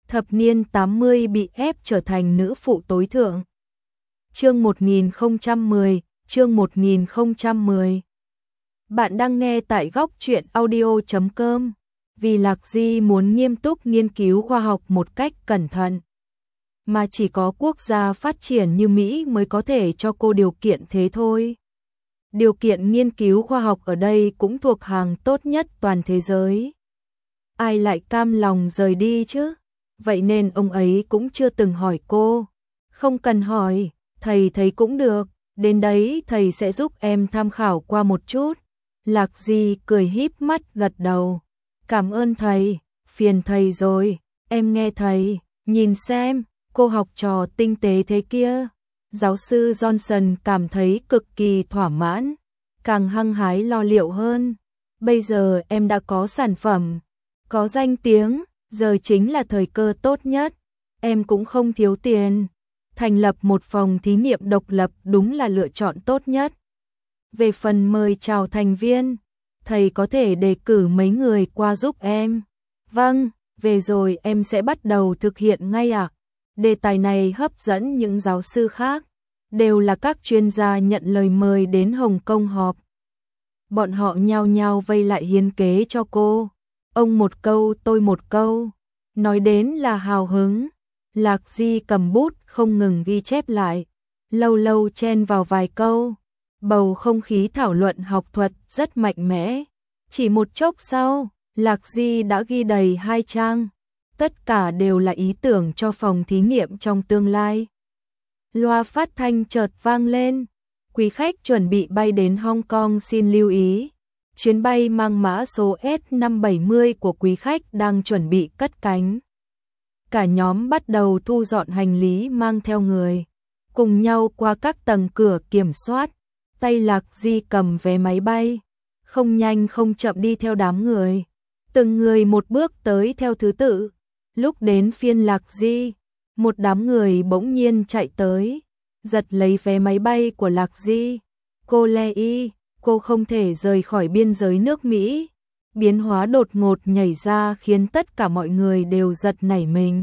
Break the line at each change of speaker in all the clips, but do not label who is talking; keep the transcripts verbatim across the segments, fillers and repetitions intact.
Thập niên tám mươi bị ép trở thành nữ phụ tối thượng. Chương một nghìn không trăm mười, chương một nghìn không trăm mười. Bạn đang nghe tại góc truyện audio chấm com. Vì Lạc Di muốn nghiêm túc nghiên cứu khoa học một cách cẩn thận, mà chỉ có quốc gia phát triển như Mỹ mới có thể cho cô điều kiện thế thôi. Điều kiện nghiên cứu khoa học ở đây cũng thuộc hàng tốt nhất toàn thế giới. Ai lại cam lòng rời đi chứ? Vậy nên ông ấy cũng chưa từng hỏi cô. Không cần hỏi, thầy thấy cũng được, đến đấy thầy sẽ giúp em tham khảo qua một chút. Lạc Di cười híp mắt gật đầu. Cảm ơn thầy, phiền thầy rồi, em nghe thầy, nhìn xem, cô học trò tinh tế thế kia. Giáo sư Johnson cảm thấy cực kỳ thỏa mãn, càng hăng hái lo liệu hơn. Bây giờ em đã có sản phẩm, có danh tiếng, giờ chính là thời cơ tốt nhất. Em cũng không thiếu tiền, thành lập một phòng thí nghiệm độc lập đúng là lựa chọn tốt nhất. Về phần mời chào thành viên, thầy có thể đề cử mấy người qua giúp em. Vâng, về rồi em sẽ bắt đầu thực hiện ngay ạ. À? Đề tài này hấp dẫn những giáo sư khác, đều là các chuyên gia nhận lời mời đến Hồng Kông họp. Bọn họ nhao nhao vây lại hiến kế cho cô. Ông một câu tôi một câu, nói đến là hào hứng. Lạc Di cầm bút không ngừng ghi chép lại, lâu lâu chen vào vài câu. Bầu không khí thảo luận học thuật rất mạnh mẽ. Chỉ một chốc sau, Lạc Di đã ghi đầy hai trang. Tất cả đều là ý tưởng cho phòng thí nghiệm trong tương lai. Loa phát thanh chợt vang lên. Quý khách chuẩn bị bay đến Hong Kong xin lưu ý. Chuyến bay mang mã số S năm bảy mươi của quý khách đang chuẩn bị cất cánh. Cả nhóm bắt đầu thu dọn hành lý mang theo người, cùng nhau qua các tầng cửa kiểm soát. Tay Lạc Di cầm vé máy bay, không nhanh không chậm đi theo đám người. Từng người một bước tới theo thứ tự. Lúc đến phiên Lạc Di, một đám người bỗng nhiên chạy tới, giật lấy vé máy bay của Lạc Di. Cô Lê Y, cô không thể rời khỏi biên giới nước Mỹ. Biến hóa đột ngột nhảy ra khiến tất cả mọi người đều giật nảy mình.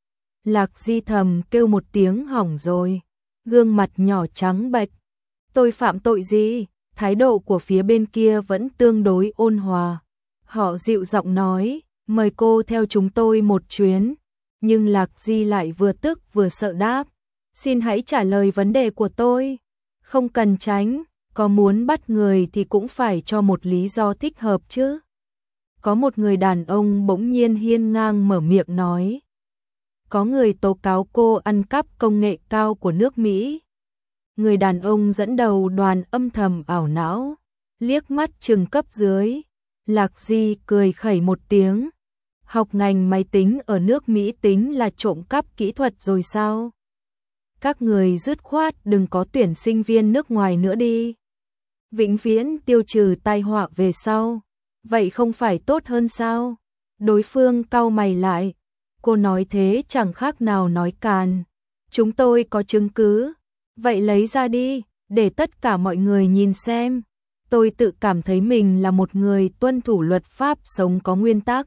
Lạc Di thầm kêu một tiếng hỏng rồi, gương mặt nhỏ trắng bệch. Tôi phạm tội gì? Thái độ của phía bên kia vẫn tương đối ôn hòa. Họ dịu giọng nói, mời cô theo chúng tôi một chuyến. Nhưng Lạc Di lại vừa tức vừa sợ đáp. Xin hãy trả lời vấn đề của tôi. Không cần tránh, có muốn bắt người thì cũng phải cho một lý do thích hợp chứ. Có một người đàn ông bỗng nhiên hiên ngang mở miệng nói. Có người tố cáo cô ăn cắp công nghệ cao của nước Mỹ. Người đàn ông dẫn đầu đoàn âm thầm ảo não, liếc mắt trừng cấp dưới. Lạc Di cười khẩy một tiếng. Học ngành máy tính ở nước Mỹ tính là trộm cắp kỹ thuật rồi sao? Các người dứt khoát đừng có tuyển sinh viên nước ngoài nữa đi. Vĩnh viễn tiêu trừ tai họa về sau. Vậy không phải tốt hơn sao? Đối phương cau mày lại. Cô nói thế chẳng khác nào nói càn. Chúng tôi có chứng cứ. Vậy lấy ra đi, để tất cả mọi người nhìn xem. Tôi tự cảm thấy mình là một người tuân thủ luật pháp sống có nguyên tắc.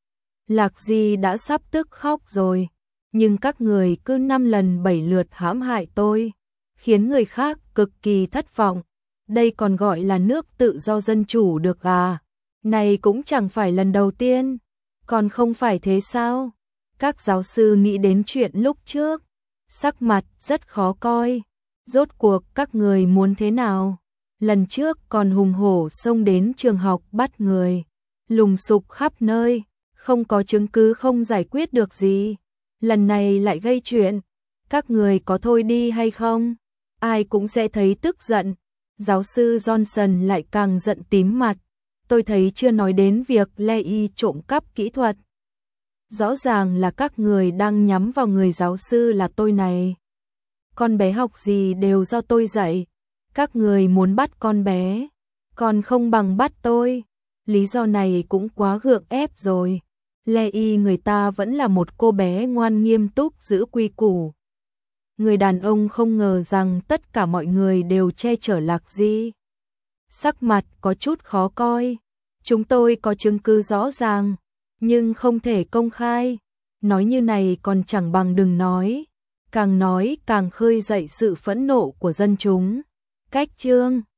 Lạc Di đã sắp tức khóc rồi. Nhưng các người cứ năm lần bảy lượt hãm hại tôi, khiến người khác cực kỳ thất vọng. Đây còn gọi là nước tự do dân chủ được à? Này cũng chẳng phải lần đầu tiên. Còn không phải thế sao? Các giáo sư nghĩ đến chuyện lúc trước, sắc mặt rất khó coi. Rốt cuộc các người muốn thế nào? Lần trước còn hùng hổ xông đến trường học bắt người, lùng sục khắp nơi, không có chứng cứ không giải quyết được gì. Lần này lại gây chuyện, các người có thôi đi hay không? Ai cũng sẽ thấy tức giận. Giáo sư Johnson lại càng giận tím mặt. Tôi thấy chưa nói đến việc Lê Y trộm cắp kỹ thuật. Rõ ràng là các người đang nhắm vào người giáo sư là tôi này. Con bé học gì đều do tôi dạy. Các người muốn bắt con bé, còn không bằng bắt tôi. Lý do này cũng quá gượng ép rồi. Lê Y người ta vẫn là một cô bé ngoan nghiêm túc giữ quy củ. Người đàn ông không ngờ rằng tất cả mọi người đều che chở Lạc Di. Sắc mặt có chút khó coi. Chúng tôi có chứng cứ rõ ràng, nhưng không thể công khai. nói như này còn chẳng bằng đừng nói, càng nói càng khơi dậy sự phẫn nộ của dân chúng. Cách chương